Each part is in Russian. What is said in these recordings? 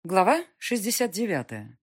Глава 69.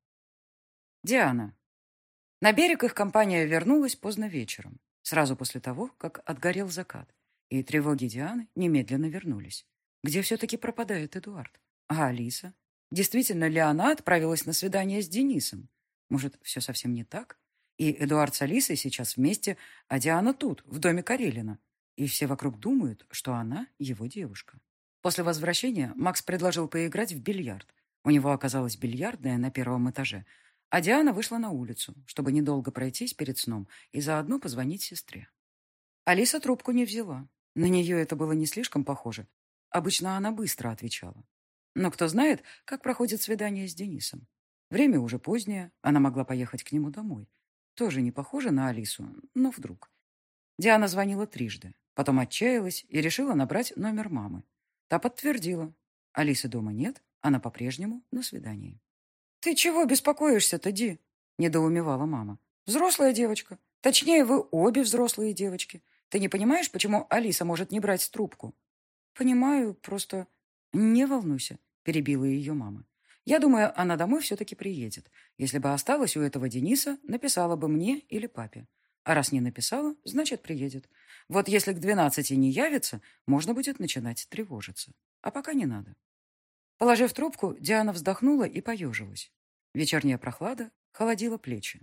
Диана. На берег их компания вернулась поздно вечером, сразу после того, как отгорел закат, и тревоги Дианы немедленно вернулись. Где все-таки пропадает Эдуард? А Алиса? Действительно ли она отправилась на свидание с Денисом? Может, все совсем не так? И Эдуард с Алисой сейчас вместе, а Диана тут, в доме Карелина. И все вокруг думают, что она его девушка. После возвращения Макс предложил поиграть в бильярд. У него оказалась бильярдная на первом этаже, а Диана вышла на улицу, чтобы недолго пройтись перед сном и заодно позвонить сестре. Алиса трубку не взяла. На нее это было не слишком похоже. Обычно она быстро отвечала. Но кто знает, как проходит свидание с Денисом. Время уже позднее, она могла поехать к нему домой. Тоже не похоже на Алису, но вдруг. Диана звонила трижды, потом отчаялась и решила набрать номер мамы. Та подтвердила. Алисы дома нет, она по-прежнему на свидании. «Ты чего беспокоишься-то, Ди?» – недоумевала мама. «Взрослая девочка. Точнее, вы обе взрослые девочки. Ты не понимаешь, почему Алиса может не брать трубку?» «Понимаю, просто...» «Не волнуйся», – перебила ее мама. «Я думаю, она домой все-таки приедет. Если бы осталась у этого Дениса, написала бы мне или папе. А раз не написала, значит, приедет. Вот если к 12 не явится, можно будет начинать тревожиться. А пока не надо». Положив трубку, Диана вздохнула и поежилась. Вечерняя прохлада холодила плечи.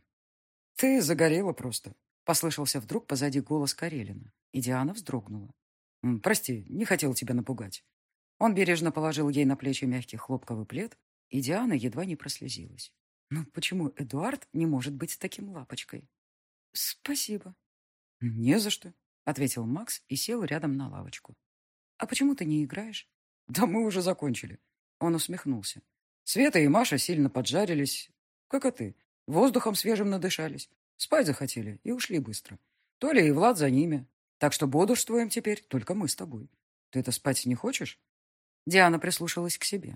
«Ты загорела просто», — послышался вдруг позади голос Карелина, и Диана вздрогнула. «Прости, не хотел тебя напугать». Он бережно положил ей на плечи мягкий хлопковый плед, и Диана едва не прослезилась. «Ну почему Эдуард не может быть таким лапочкой?» «Спасибо». «Не за что», — ответил Макс и сел рядом на лавочку. «А почему ты не играешь?» «Да мы уже закончили». Он усмехнулся. Света и Маша сильно поджарились, как и ты. Воздухом свежим надышались. Спать захотели и ушли быстро. Толя и Влад за ними. Так что бодрствуем теперь только мы с тобой. Ты-то спать не хочешь? Диана прислушалась к себе.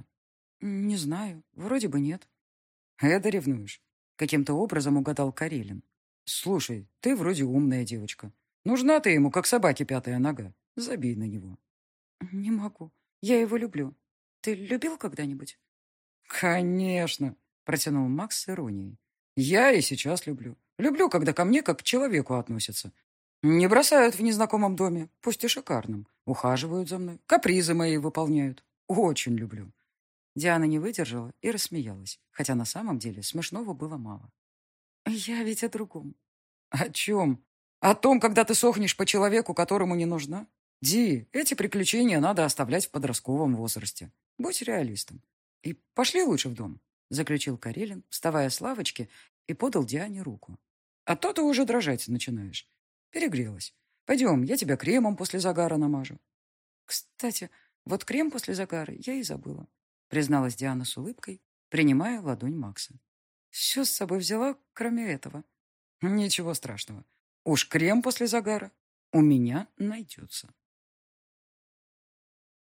Не знаю, вроде бы нет. Это ревнуешь. Каким-то образом угадал Карелин. Слушай, ты вроде умная девочка. Нужна ты ему, как собаке пятая нога. Забей на него. Не могу. Я его люблю. Ты любил когда-нибудь? Конечно, протянул Макс с иронией. Я и сейчас люблю. Люблю, когда ко мне как к человеку относятся. Не бросают в незнакомом доме, пусть и шикарном. Ухаживают за мной, капризы мои выполняют. Очень люблю. Диана не выдержала и рассмеялась, хотя на самом деле смешного было мало. Я ведь о другом. О чем? О том, когда ты сохнешь по человеку, которому не нужна? Ди, эти приключения надо оставлять в подростковом возрасте. Будь реалистом. И пошли лучше в дом, заключил Карелин, вставая с лавочки, и подал Диане руку. А то ты уже дрожать начинаешь. Перегрелась. Пойдем, я тебя кремом после загара намажу. Кстати, вот крем после загара я и забыла, призналась Диана с улыбкой, принимая ладонь Макса. Все с собой взяла, кроме этого. Ничего страшного. Уж крем после загара у меня найдется.